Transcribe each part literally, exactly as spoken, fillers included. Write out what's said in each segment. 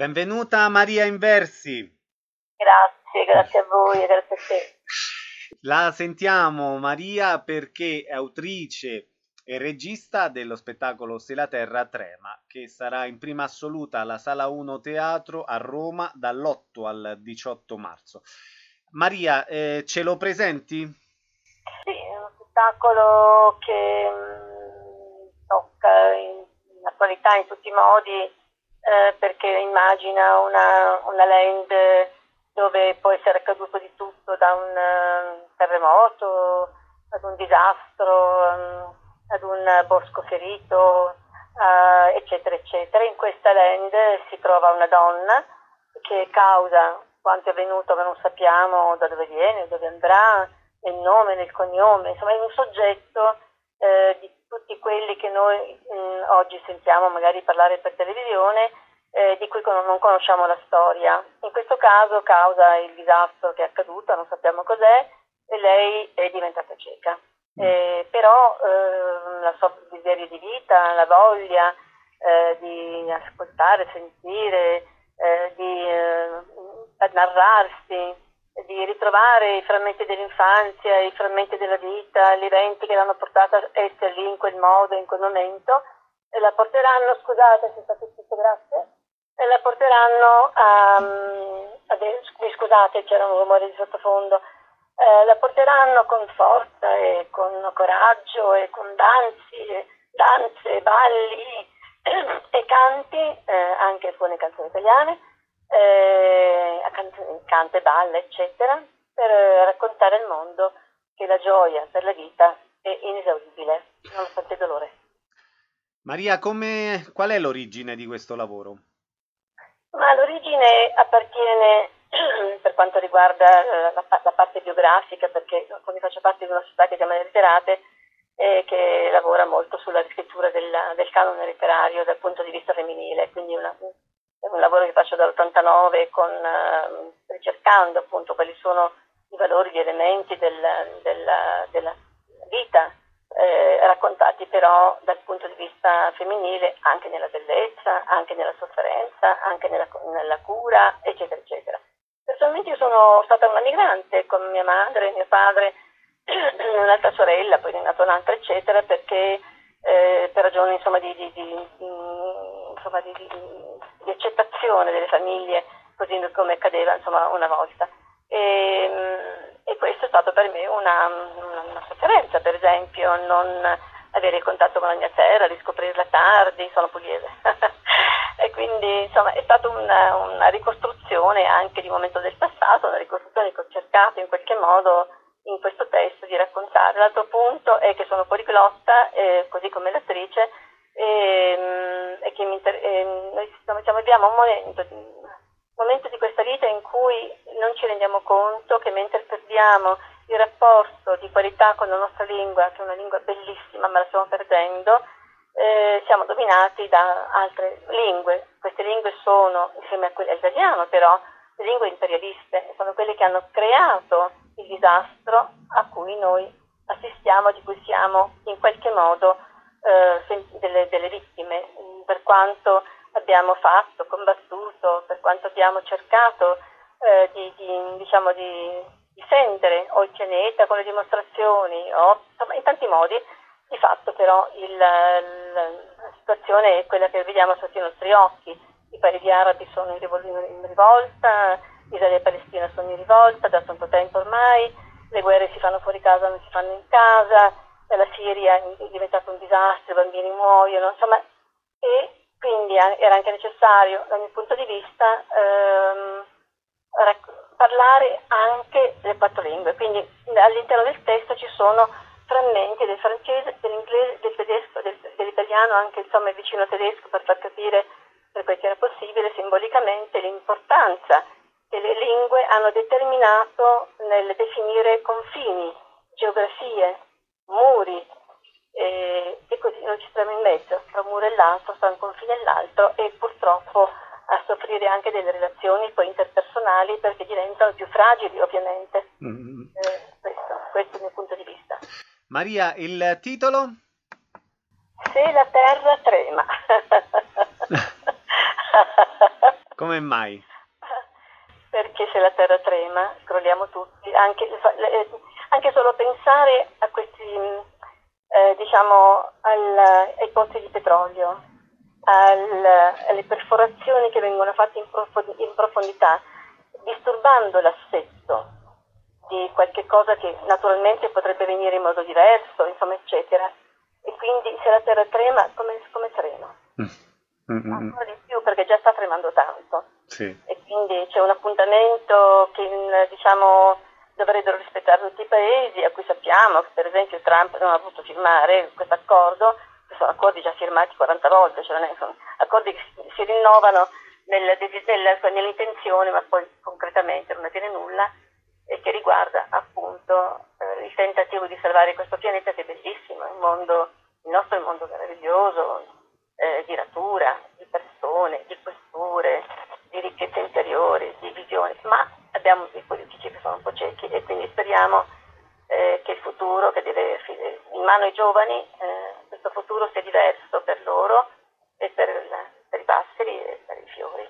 Benvenuta Maria Inversi. Grazie, grazie a voi e grazie a te. La sentiamo Maria perché è autrice e regista dello spettacolo Se la terra trema, che sarà in prima assoluta alla Sala uno Teatro a Roma dall'otto al diciotto marzo. Maria, eh, ce lo presenti? Sì, è uno spettacolo che mh, tocca in, in attualità in tutti i modi, eh, perché immagina una, una land dove può essere accaduto di tutto, da un uh, terremoto ad un disastro, um, ad un bosco ferito, uh, eccetera, eccetera. In questa land si trova una donna che causa quanto è avvenuto, che non sappiamo da dove viene, dove andrà, nel nome, nel cognome, insomma è un soggetto eh, di tutti quelli che noi mh, oggi sentiamo magari parlare per televisione, eh, di cui con- non conosciamo la storia. In questo caso causa il disastro che è accaduto, non sappiamo cos'è, e lei è diventata cieca. Eh, però eh, la sua desiderio di vita, la voglia eh, di ascoltare, sentire, eh, di eh, narrarsi, di ritrovare i frammenti dell'infanzia, i frammenti della vita, gli eventi che l'hanno portata a essere lì in quel modo, in quel momento, e la porteranno, scusate se sta tutto, grazie, e la porteranno a, a mi scusate, c'era un rumore di sottofondo, eh, la porteranno con forza e con coraggio e con danzi, danze, balli e canti, eh, anche alcune canzoni italiane, eh, canta e balla, eccetera, per raccontare al mondo che la gioia per la vita è inesauribile, nonostante il dolore. Maria, come, qual è l'origine di questo lavoro? Ma l'origine appartiene, per quanto riguarda la, la parte biografica, perché come faccio parte di una società che si chiama Le Letterate, eh, che lavora molto sulla riscrittura del, del canone letterario dal punto di vista femminile, quindi una, è un lavoro che faccio dall'ottantanove con, eh, ricercando appunto quali sono i valori, gli elementi del, del, della vita, eh, raccontati però dal punto di vista femminile, anche nella bellezza, anche nella sofferenza, anche nella, nella cura, eccetera, eccetera. Personalmente io sono stata una migrante con mia madre, mio padre, un'altra sorella, poi ne è nata un'altra, eccetera, perché eh, per ragioni insomma di, di, di, di, insomma, di, di, di accettazione delle famiglie, così come accadeva insomma una volta. E, e questo è stato per me una, una, una sofferenza, per esempio, non avere il contatto con la mia terra, riscoprirla tardi, sono pugliese. E quindi insomma è stata una, una ricostruzione anche di un momento del passato, una ricostruzione che ho cercato in qualche modo in questo testo di raccontare. L'altro punto è che sono poliglotta, eh, così come l'attrice, e, e che mi inter- e noi diciamo, abbiamo un momento, un momento di questa vita in cui non ci rendiamo conto che mentre perdiamo il rapporto di qualità con la nostra lingua, che è una lingua bellissima ma la stiamo perdendo, eh, siamo dominati da altre lingue. Queste lingue sono, insieme a quelle all'italiano però, le lingue imperialiste, sono quelle che hanno creato il disastro a cui noi assistiamo, di cui siamo in qualche modo eh, delle, delle vittime, per quanto abbiamo fatto, combattuto, per quanto abbiamo cercato eh, di, di, diciamo, di difendere o il pianeta con le dimostrazioni, o insomma, in tanti modi. Di fatto però il, la situazione è quella che vediamo sotto i nostri occhi. I paesi arabi sono in, rivol- in rivolta, Israele e Palestina sono in rivolta da tanto tempo ormai, le guerre si fanno fuori casa, non si fanno in casa, la Siria è diventato un disastro, i bambini muoiono, insomma, e quindi era anche necessario, dal mio punto di vista, ehm, rac- parlare anche le quattro lingue. Quindi all'interno del testo ci sono frammenti del francese, dell'inglese, del tedesco, del, dell'italiano, anche insomma il vicino tedesco, per far capire, per quel che era possibile, simbolicamente l'importanza che le lingue hanno determinato nel definire confini, geografie, muri, e, e così noi ci troviamo in mezzo, tra un muro e l'altro, tra un confine e l'altro, e purtroppo a soffrire anche delle relazioni poi interpersonali, perché diventano più fragili ovviamente. Mm-hmm. Eh, questo, questo è il mio punto di vista. Maria, il titolo? Se la terra trema. Come mai? Perché se la terra trema, crolliamo tutti, anche, anche solo pensare a questi, eh, diciamo, al, ai pozzi di petrolio, al, alle perforazioni che vengono fatte in, profond- in profondità, disturbando l'assetto di qualche cosa che naturalmente potrebbe venire in modo diverso, insomma, eccetera. E quindi se la terra trema, come, come trema? Mm-hmm. Ancora di più, perché già sta tremando tanto. Sì. E quindi c'è un appuntamento che, diciamo, dovrebbero rispettare tutti i paesi, a cui sappiamo che per esempio Trump non ha voluto firmare questo accordo, che sono accordi già firmati quaranta volte, cioè non è, sono accordi che si rinnovano nel, nel, nell'intenzione, ma poi concretamente non avviene nulla, e che riguarda appunto eh, il tentativo di salvare questo pianeta, che è bellissimo, il mondo, il nostro è un mondo meraviglioso, eh, di natura, di persone, di culture, di ricchezza interiore, di visioni, ma abbiamo dei politici che sono un po' ciechi, e quindi speriamo eh, che il futuro, che deve in mano ai giovani, eh, questo futuro sia diverso per loro e per, per i passeri e per i fiori.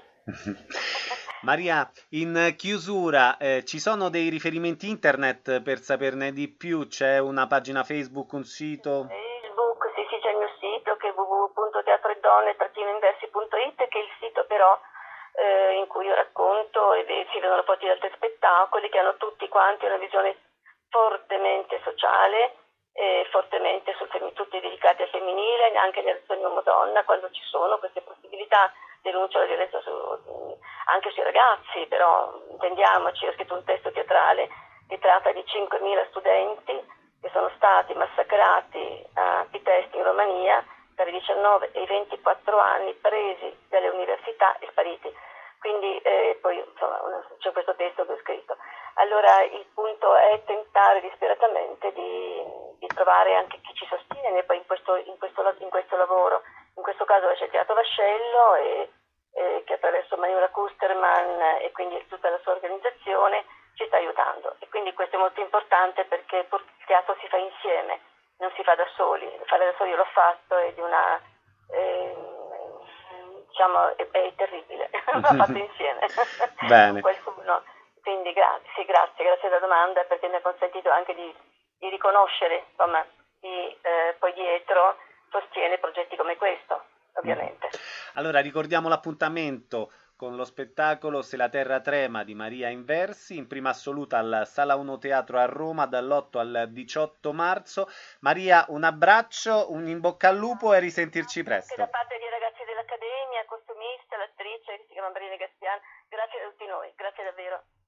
Maria, in chiusura, eh, ci sono dei riferimenti internet per saperne di più? C'è una pagina Facebook, un sito? Facebook, sì, sì, c'è il mio sito che è w w w punto teatro e donne inversi punto it, che è il sito però eh, in cui io racconto e si vedono poi altri spettacoli che hanno tutti quanti una visione fortemente sociale, eh, fortemente sul fem- tutti dedicati al femminile, anche nel sogno uomo-donna, quando ci sono queste possibilità. Denuncio la violenza su, anche sui ragazzi, però intendiamoci, ho scritto un testo teatrale che tratta di cinquemila studenti che sono stati massacrati a Pitesti in Romania tra i diciannove e i ventiquattro anni, presi dalle università e spariti. Quindi eh, poi insomma, c'è questo testo che ho scritto. Allora il punto è tentare disperatamente di, di trovare anche chi ci sostiene poi in questo, in questo, in questo lavoro. In questo caso c'è il Teatro Vascello e, e che attraverso Manuela Kusterman e quindi tutta la sua organizzazione ci sta aiutando. E quindi questo è molto importante, perché il teatro si fa insieme, non si fa da soli. Fare da soli io l'ho fatto, è di una... Eh, diciamo è, è terribile, l'ho fatto insieme con qualcuno. Quindi grazie, sì, grazie, grazie della domanda, perché mi ha consentito anche di, di riconoscere, insomma, chi eh, poi dietro sostiene progetti come questo, ovviamente. Allora ricordiamo l'appuntamento con lo spettacolo Se la terra trema di Maria Inversi, in prima assoluta al Sala uno Teatro a Roma dall'otto al diciotto marzo. Maria, un abbraccio, un in bocca al lupo e risentirci presto. Anche da parte dei ragazzi dell'Accademia, costumista, l'attrice che si chiama Marina Gastian, grazie a tutti noi, grazie davvero.